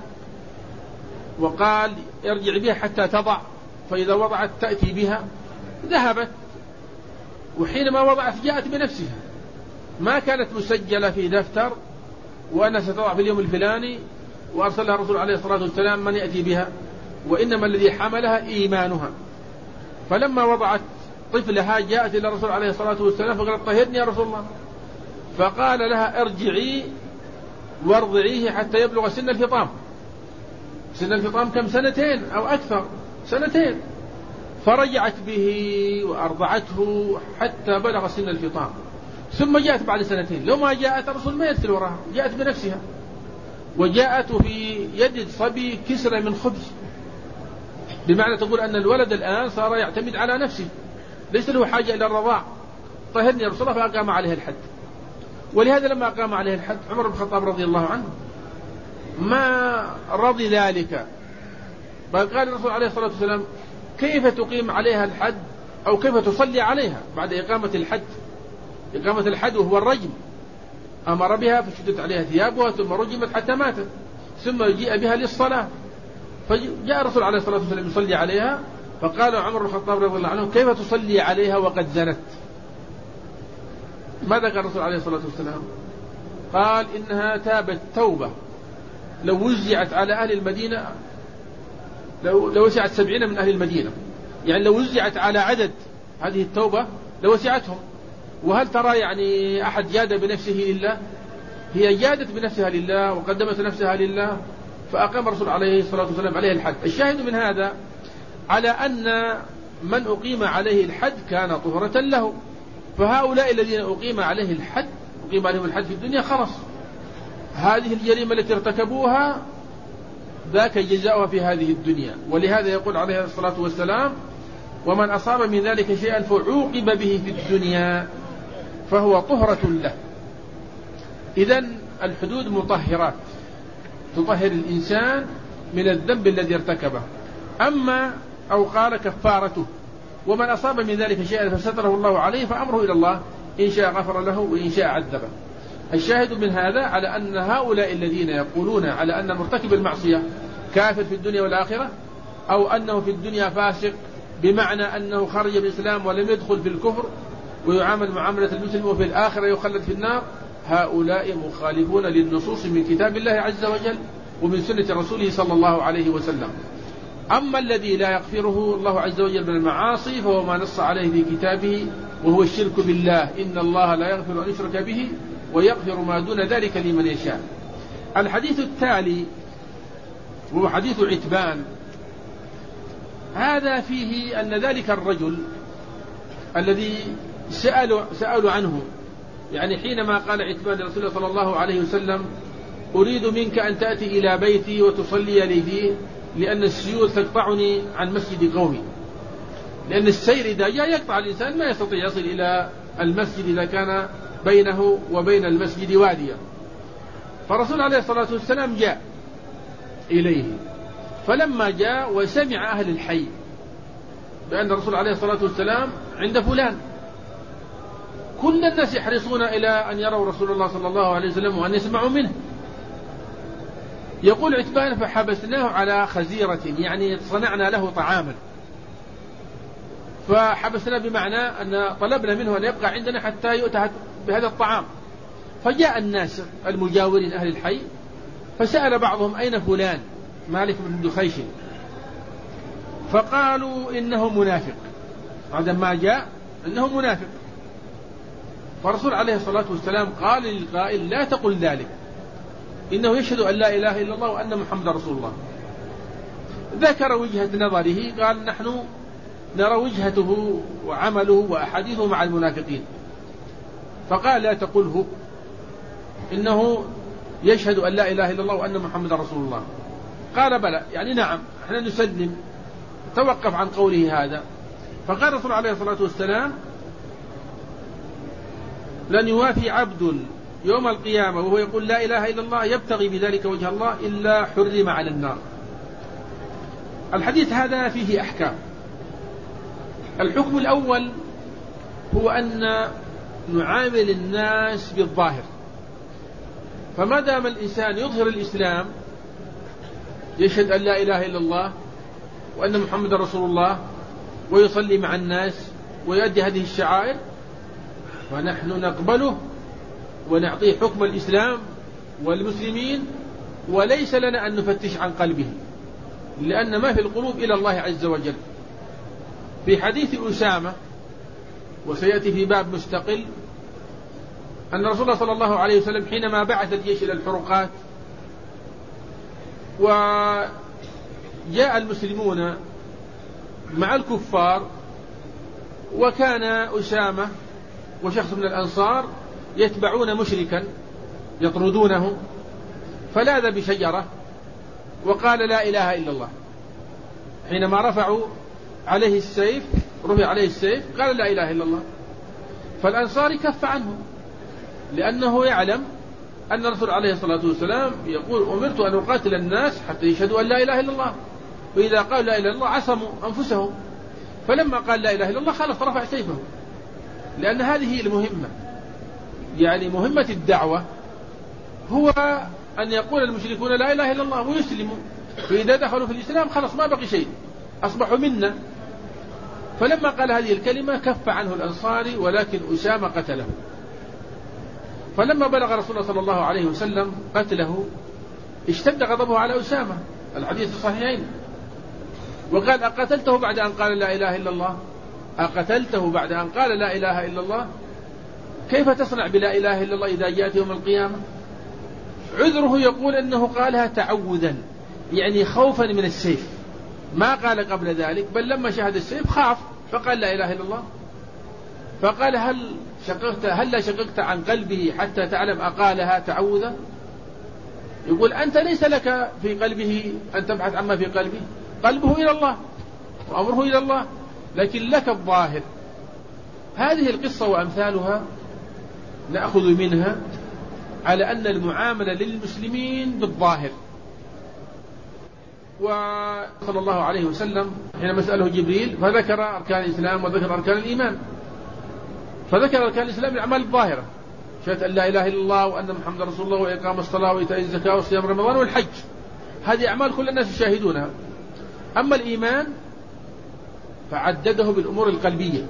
وقال: ارجع بها حتى تضع، فإذا وضعت تأتي بها. ذهبت، وحينما وضعت جاءت بنفسها، ما كانت مسجلة في دفتر وأنا ستضع في اليوم الفلاني وأرسلها الرسول عليه الصلاة والسلام من يأتي بها، وإنما الذي حملها إيمانها. فلما وضعت طفلها جاءت إلى الرسول عليه الصلاة والسلام فقالت: طهرني يا رسول الله. فقال لها: ارجعي وارضعيه حتى يبلغ سن الفطام. سن الفطام كم؟ 2 أو أكثر، 2. فرجعت به وأرضعته حتى بلغ سن الفطام، ثم جاءت بعد 2. لو ما جاءت الرسول ما يرسل وراها، جاءت بنفسها، وجاءت في يد صبي كسرة من خبز، بمعنى تقول أن الولد الآن صار يعتمد على نفسه، ليس له حاجة إلى الرضاع. طهرني يا رسول الله، فأقام عليه الحد. ولهذا لما أقام عليه الحد عمر بن الخطاب رضي الله عنه ما رضي ذلك، بل قال الرسول عليه الصلاة والسلام: كيف تقيم عليها الحد أو كيف تصلي عليها بعد إقامة الحد؟ إقامة الحد وهو الرجم، أمر بها فشدت عليها ثيابها ثم رجمت حتى ماتت، ثم جيء بها للصلاة، فجاء الرسول عليه الصلاة والسلام يصلي عليها، فقال عمر بن الخطاب رضي الله عنه: كيف تصلي عليها وقد زنت؟ ماذا قال الرسول عليه الصلاة والسلام؟ قال: إنها تابت توبة لو وزعت على أهل المدينة، لو وسعت 70 من أهل المدينة، يعني لو وزعت على عدد هذه التوبة لوسعتهم. وهل ترى يعني أحد جاد بنفسه لله؟ هي جادت بنفسها لله وقدمت نفسها لله، فأقام الرسول عليه الصلاة والسلام عليه الحد. الشاهد من هذا على أن من أقيم عليه الحد كان طهرة له، فهؤلاء الذين أقيم عليهم الحد في الدنيا خلص، هذه الجريمة التي ارتكبوها ذاك جزاؤها في هذه الدنيا. ولهذا يقول عليه الصلاة والسلام: ومن أصاب من ذلك شيئا فعوقب به في الدنيا فهو طهرة له. إذن الحدود مطهرات تطهر الإنسان من الذنب الذي ارتكبه. أما أو قال كفارته: ومن أصاب من ذلك شيئا فستره الله عليه فأمره إلى الله، إن شاء غفر له وإن شاء عذبه. الشاهد من هذا على أن هؤلاء الذين يقولون على أن مرتكب المعصية كافر في الدنيا والآخرة، أو أنه في الدنيا فاسق بمعنى أنه خرج من الإسلام ولم يدخل في الكفر ويعامل معاملة المسلم وفي الآخرة يخلد في النار، هؤلاء مخالفون للنصوص من كتاب الله عز وجل ومن سنة رسوله صلى الله عليه وسلم. أما الذي لا يغفره الله عز وجل من المعاصي فهو ما نص عليه في كتابه، وهو الشرك بالله: إن الله لا يغفر أن يشرك به ويغفر ما دون ذلك لمن يشاء. الحديث التالي وهو حديث عتبان، هذا فيه أن ذلك الرجل الذي سألوا عنه، يعني حينما قال عتبان لرسول الله صلى الله عليه وسلم: أريد منك أن تأتي إلى بيتي وتصلي لي فيه، لأن السيول تقطعني عن مسجد قومي. لأن السير إذا جاء يقطع الإنسان، ما يستطيع يصل إلى المسجد إذا كان بينه وبين المسجد واديا. فالرسول عليه الصلاة والسلام جاء إليه، فلما جاء وسمع أهل الحي بأن الرسول عليه الصلاة والسلام عند فلان، كل الناس يحرصون إلى أن يروا رسول الله صلى الله عليه وسلم وأن يسمعوا منه. يقول عتبان: فحبسناه على خزيرة، يعني صنعنا له طعاما. فحبسنا بمعنى أن طلبنا منه أن يبقى عندنا حتى يؤتى بهذا الطعام. فجاء الناس المجاورين أهل الحي فسأل بعضهم: أين فلان مالك بن دخيش؟ فقالوا: إنه منافق. عندما جاء إنه منافق. فالرسول عليه الصلاة والسلام قال للقائل: لا تقل ذلك، إنه يشهد أن لا إله إلا الله وأن محمد رسول الله. ذكر وجهة نظره، قال: نحن نرى وجهته وعمله وأحاديثه مع المنافقين. فقال: لا تقله، إنه يشهد أن لا إله إلا الله وأن محمد رسول الله. قال: بلى، يعني نعم، احنا نسلم. توقف عن قوله هذا. فقال الرسول عليه الصلاة والسلام: لن يوافي عبد يوم القيامة وهو يقول لا إله إلا الله يبتغي بذلك وجه الله إلا حرم على النار. الحديث هذا فيه أحكام. الحكم الأول هو أن نعامل الناس بالظاهر، فما دام الإنسان يظهر الإسلام، يشهد أن لا إله إلا الله وأن محمد رسول الله ويصلي مع الناس ويؤدي هذه الشعائر، فنحن نقبله ونعطيه حكم الإسلام والمسلمين، وليس لنا أن نفتش عن قلبه، لأن ما في القلوب إلى الله عز وجل. في حديث أسامة، وسيأتي في باب مستقل، أن رسول الله صلى الله عليه وسلم حينما بعث الجيش إلى الحروقات وجاء المسلمون مع الكفار، وكان أسامة وشخص من الأنصار يتبعون مشركا يطردونه، فلاذ بشجرة وقال لا إله إلا الله. حينما رفع عليه السيف قال لا إله إلا الله. فالأنصاري كف عنه، لأنه يعلم أن الرسول عليه الصلاة والسلام يقول: أمرت أن أقاتل الناس حتى يشهدوا أن لا إله إلا الله، وإذا قالوا لا إله إلا الله عصموا أنفسهم. فلما قال لا إله إلا الله خلص، رفع سيفه، لأن هذه المهمة. يعني مهمة الدعوة هو أن يقول المشركون لا إله إلا الله ويسلموا، فإذا دخلوا في الإسلام خلص ما بقي شيء، أصبحوا منا فلما قال هذه الكلمة كف عنه الأنصاري، ولكن أسامة قتله. فلما بلغ رسول الله صلى الله عليه وسلم قتله اشتد غضبه على أسامة، الحديث الصحيحين، وقال: أقتلته بعد أن قال لا إله إلا الله؟ أقتلته بعد أن قال لا إله إلا الله؟ كيف تصنع بلا إله إلا الله إذا جاءت يوم القيامة؟ عذره يقول أنه قالها تعوذا، يعني خوفا من السيف، ما قال قبل ذلك، بل لما شاهد السيف خاف فقال لا إله إلا الله. فقال: هل لا شققت عن قلبه حتى تعلم أقالها تعوذا؟ يقول: أنت ليس لك في قلبه أن تبحث عما في قلبه، قلبه إلى الله وأمره إلى الله، لكن لك الظاهر. هذه القصة وأمثالها نأخذ منها على أن المعاملة للمسلمين بالظاهر. وصلى الله عليه وسلم حينما سأله جبريل فذكر أركان الإسلام وذكر أركان الإيمان، فذكر أركان الإسلام الأعمال الظاهرة، شهادة أن لا إله إلا الله وأن محمد رسول الله وإقام الصلاة وإيتاء الزكاة وصيام رمضان والحج، هذه أعمال كل الناس يشاهدونها. أما الإيمان فعدده بالأمور القلبية،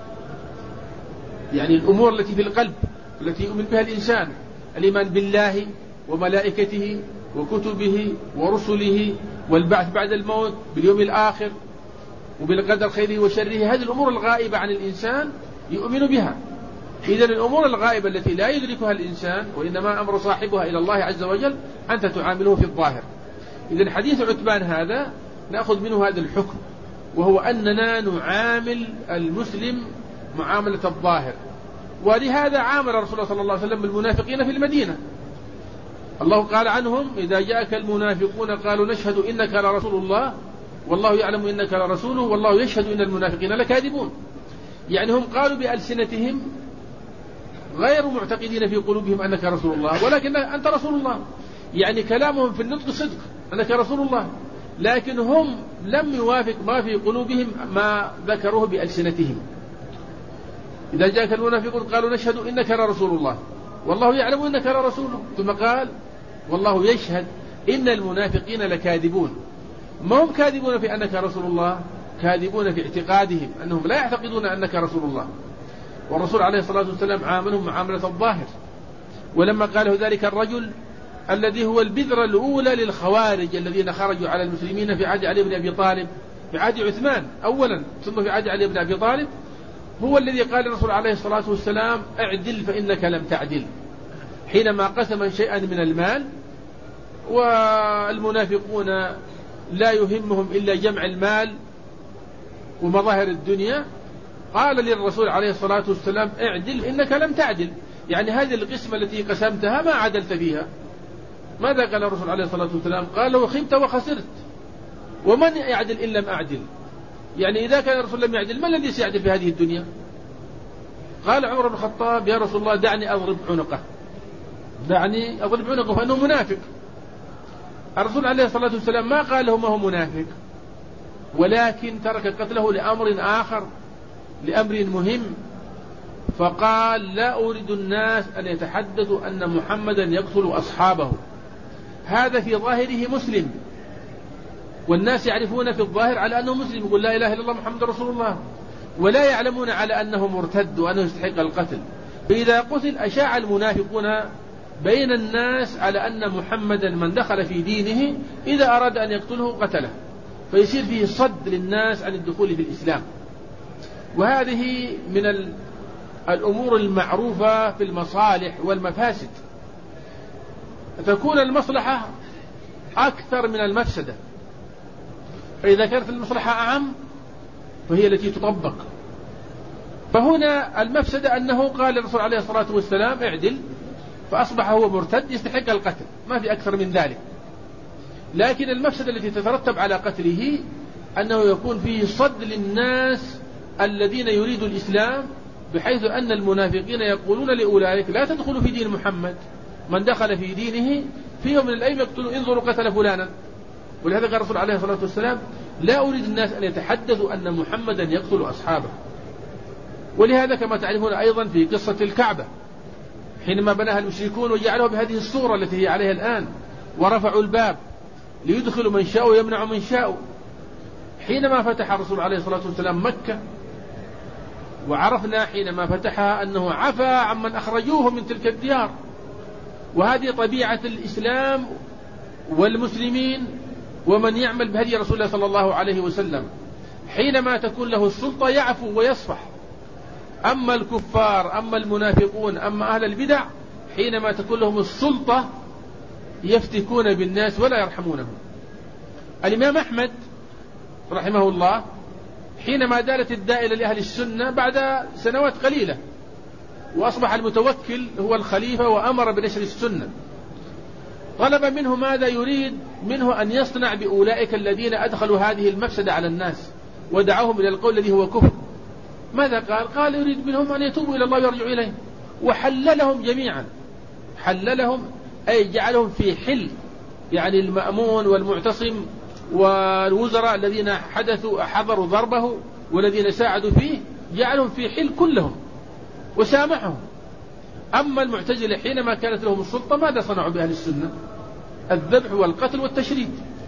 يعني الأمور التي في القلب التي يؤمن بها الإنسان، الإيمان بالله وملائكته وكتبه ورسله والبعث بعد الموت، باليوم الآخر، وبالقدر خيره وشره. هذه الأمور الغائبة عن الإنسان يؤمن بها. إذن الأمور الغائبة التي لا يدركها الإنسان وإنما أمر صاحبها إلى الله عز وجل أنت تعامله في الظاهر. إذن حديث عتبان هذا نأخذ منه هذا الحكم، وهو أننا نعامل المسلم معاملة الظاهر. ولهذا عامل رسول الله صلى الله عليه وسلم بالمنافقين في المدينة. الله قال عنهم: إذا جاءك المنافقون قالوا نشهد إنك لرسول الله والله يعلم إنك لرسوله والله يشهد إن المنافقين لكاذبون. يعني هم قالوا بألسنتهم غير معتقدين في قلوبهم أنك رسول الله، ولكن أنت رسول الله، يعني كلامهم في النطق صدق أنك رسول الله، لكن هم لم يوافق ما في قلوبهم ما ذكروه بألسنتهم. إذا جاءك المنافقون قالوا نشهد إنك لرسول الله والله يعلم إنك لرسوله، ثم قال والله يشهد إن المنافقين لكاذبون. ما هم كاذبون في أنك رسول الله، كاذبون في اعتقادهم أنهم لا يعتقدون أنك رسول الله. والرسول عليه الصلاة والسلام عاملهم معاملة الظاهر. ولما قاله ذلك الرجل الذي هو البذرة الأولى للخوارج الذين خرجوا على المسلمين في عهد علي بن أبي طالب، في عهد عثمان أولا ثم في عهد علي بن أبي طالب، هو الذي قال الرسول عليه الصلاة والسلام اعدل فإنك لم تعدل، حينما قسم شيئا من المال والمنافقون لا يهمهم إلا جمع المال ومظاهر الدنيا، قال للرسول عليه الصلاة والسلام اعدل إنك لم تعدل، يعني هذه القسمة التي قسمتها ما عدلت فيها. ماذا قال الرسول عليه الصلاة والسلام؟ قال له خبت وخسرت، ومن يعدل إن لم أعدل؟ يعني إذا كان الرسول لم يعدل ما الذي سيعدل في هذه الدنيا؟ قال عمر بن الخطاب يا رسول الله دعني أضرب عنقه، دعني أضرب عنقه فإنه منافق. الرسول عليه الصلاة والسلام ما قال له ما هو منافق، ولكن ترك قتله لأمر آخر، لأمر مهم، فقال لا أريد الناس أن يتحدثوا أن محمدا يقتل أصحابه. هذا في ظاهره مسلم، والناس يعرفون في الظاهر على أنه مسلم، يقول لا إله إلا الله محمد رسول الله، ولا يعلمون على أنه مرتد وأنه يستحق القتل. فإذا قتل أشاع المنافقون بين الناس على أن محمدا من دخل في دينه إذا أراد أن يقتله قتله، فيصير فيه صد للناس عن الدخول في الإسلام. وهذه من الأمور المعروفة في المصالح والمفاسد، تكون المصلحة أكثر من المفسدة، فإذا كانت المصلحة أعم فهي التي تطبق. فهنا المفسدة أنه قال الرسول عليه الصلاة والسلام اعدل، فأصبح هو مرتد يستحق القتل، ما في أكثر من ذلك. لكن المفسدة التي تترتب على قتله أنه يكون فيه صد للناس الذين يريدوا الإسلام، بحيث أن المنافقين يقولون لأولئك لا تدخلوا في دين محمد، من دخل في دينه في يوم من الأيام يقتلوا، انظروا قتل فلانا. ولهذا قال الرسول عليه الصلاة والسلام لا أريد الناس أن يتحدثوا أن محمدا يقتل أصحابه. ولهذا كما تعرفون أيضا في قصة الكعبة حينما بناها المشركون وجعلوها بهذه الصورة التي هي عليها الآن، ورفعوا الباب ليدخلوا من شاء ويمنعوا من شاء، حينما فتح الرسول عليه الصلاة والسلام مكة، وعرفنا حينما فتحها أنه عفى عمن أخرجوه من تلك الديار، وهذه طبيعة الإسلام والمسلمين ومن يعمل بهدي رسول الله صلى الله عليه وسلم. حينما تكون له السلطة يعفو ويصفح. أما الكفار، أما المنافقون، أما أهل البدع، حينما تكون لهم السلطة يفتكون بالناس ولا يرحمونهم. الإمام أحمد رحمه الله حينما دالت الدائرة لأهل السنة بعد سنوات قليلة، وأصبح المتوكل هو الخليفة وأمر بنشر السنة، طلب منه ماذا يريد منه أن يصنع بأولئك الذين أدخلوا هذه المفسدة على الناس ودعوهم إلى القول الذي هو كفر. ماذا قال؟ قال يريد منهم أن يتوبوا إلى الله ويرجعوا إليه، وحللهم جميعا. حللهم أي جعلهم في حل، يعني المأمون والمعتصم والوزراء الذين حضروا ضربه والذين ساعدوا فيه جعلهم في حل كلهم وسامحهم. أما المعتزلة حينما كانت لهم السلطة ماذا صنعوا بأهل السنة؟ الذبح والقتل والتشريد.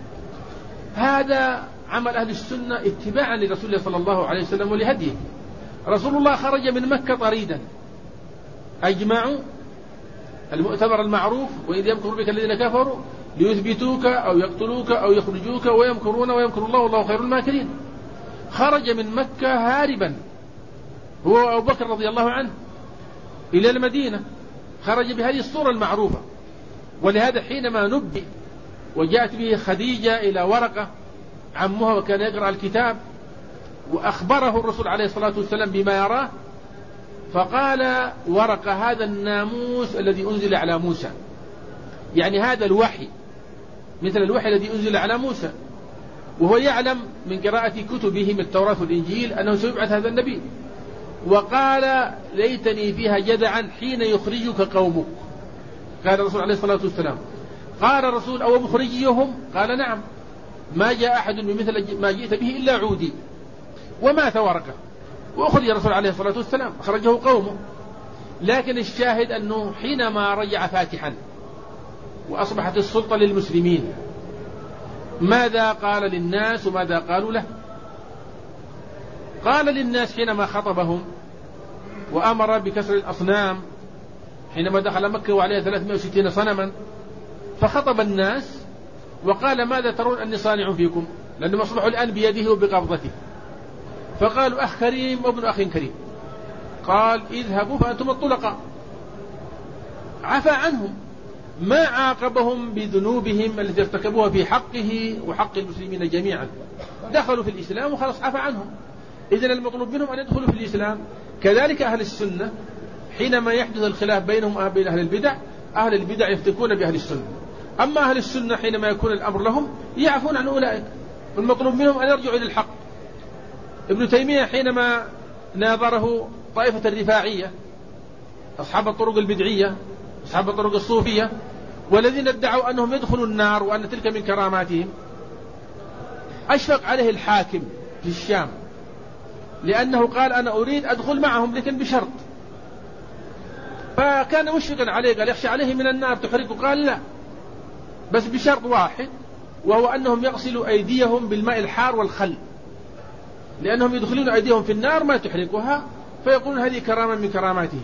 هذا عمل أهل السنة اتباعا لرسول الله صلى الله عليه وسلم ولهديه. رسول الله خرج من مكة طريدا، أجمعوا المؤتمر المعروف وإذ يمكر بك الذين كفروا ليثبتوك أو يقتلوك أو يخرجوك ويمكرون ويمكر الله والله خير الماكرين. خرج من مكة هاربا هو أبو بكر رضي الله عنه إلى المدينة، خرج بهذه الصورة المعروفة. ولهذا حينما نبئ وجاءت به خديجة إلى ورقة عمها وكان يقرأ الكتاب وأخبره الرسول عليه الصلاة والسلام بما يراه، فقال ورقة هذا الناموس الذي أنزل على موسى، يعني هذا الوحي مثل الوحي الذي أنزل على موسى، وهو يعلم من قراءة كتبه من التوراة والإنجيل أنه سيبعث هذا النبي. وقال ليتني فيها جدعا حين يخرجك قومك، قال الرسول عليه الصلاة والسلام. قال الرسول أو مخرجيهم؟ قال نعم، ما جاء أحد بمثل ما جئت به إلا عودي. ومات ورقة وأخرج الرسول عليه الصلاة والسلام، أخرجه قومه. لكن الشاهد أنه حينما رجع فاتحا وأصبحت السلطة للمسلمين ماذا قال للناس وماذا قالوا له؟ قال للناس حينما خطبهم وأمر بكسر الأصنام حينما دخل مكة وعليها 360 صنما، فخطب الناس وقال ماذا ترون أني صانع فيكم؟ لأنهم أصبحوا الآن بيده وبقبضته. فقالوا أخ كريم وابن أخ كريم. قال اذهبوا فأنتم الطلقاء. عفى عنهم، ما عاقبهم بذنوبهم التي ارتكبوها في حقه وحق المسلمين جميعا، دخلوا في الإسلام وخلص عفى عنهم. إذن المطلوب منهم أن يدخلوا في الإسلام. كذلك أهل السنة حينما يحدث الخلاف بينهم وبين أهل البدع، أهل البدع يفتكون بأهل السنة. أما أهل السنة حينما يكون الأمر لهم يعفون عن أولئك، والمطلوب منهم أن يرجعوا إلى الحق. ابن تيمية حينما ناظره طائفة الرفاعية أصحاب الطرق البدعية أصحاب الطرق الصوفية والذين ادعوا أنهم يدخلوا النار وأن تلك من كراماتهم، أشفق عليه الحاكم في الشام، لأنه قال أنا أريد أدخل معهم لكن بشرط. فكان مشفقا عليه، قال يخشى عليه من النار تحرقه، قال لا، بس بشرط واحد، وهو أنهم يغسلوا أيديهم بالماء الحار والخل، لأنهم يدخلون أيديهم في النار ما تحرقها، فيقولون هذه كرامة من كراماته.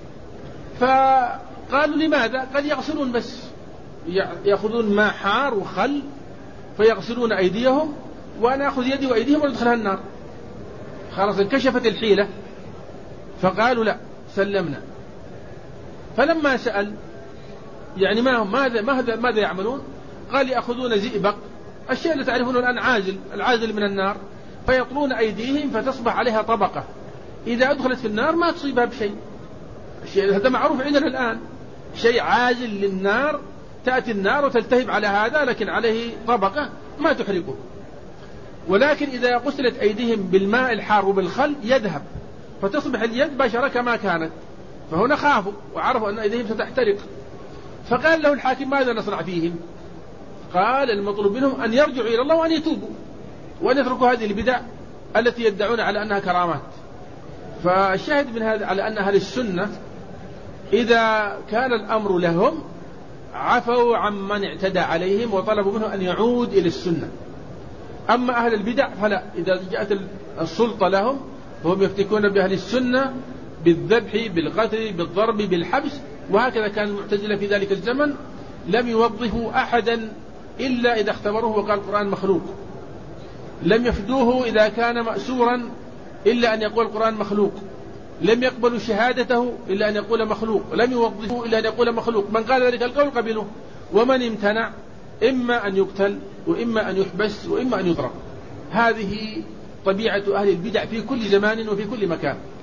فقالوا لماذا؟ قال يغسلون بس، يأخذون ماء حار وخل فيغسلون أيديهم، وأنا أخذ يدي وأيديهم وندخلها النار. خلاص انكشفت الحيلة، فقالوا لا سلمنا. فلما سأل يعني ماذا يعملون؟ قال يأخذون زئبق، الشيء اللي تعرفونه الآن العازل من النار، فيطلون أيديهم فتصبح عليها طبقة، إذا أدخلت في النار ما تصيبها بشيء. الشيء هذا معروف عندنا الآن، شيء عازل للنار، تأتي النار وتلتهب على هذا لكن عليه طبقة ما تحرقه. ولكن إذا غسلت أيديهم بالماء الحار وبالخل يذهب، فتصبح اليد بشرة كما كانت. فهنا خافوا وعرفوا أن أيديهم ستحترق. فقال له الحاكم ماذا نصنع فيهم؟ قال المطلوب منهم أن يرجعوا إلى الله وأن يتوبوا وأن يتركوا هذه البدع التي يدعون على أنها كرامات. فالشاهد من هذا على أن أهل السنة إذا كان الأمر لهم عفوا عمن اعتدى عليهم وطلبوا منه أن يعود إلى السنة. أما أهل البدع فلا، إذا جاءت السلطة لهم فهم يفتكون بأهل السنة بالذبح بالقتل بالضرب بالحبس. وهكذا كان المعتزلة في ذلك الزمن، لم يوظفوا أحدا إلا إذا اختبروه وقال القرآن مخلوق، لم يفدوه إذا كان مأسورا إلا أن يقول القرآن مخلوق، لم يقبلوا شهادته إلا أن يقول مخلوق، لم يوظفوه إلا أن يقول مخلوق. من قال ذلك القول قبلوه، ومن امتنع إما أن يقتل وإما أن يحبس وإما أن يضرب. هذه طبيعة أهل البدع في كل زمان وفي كل مكان.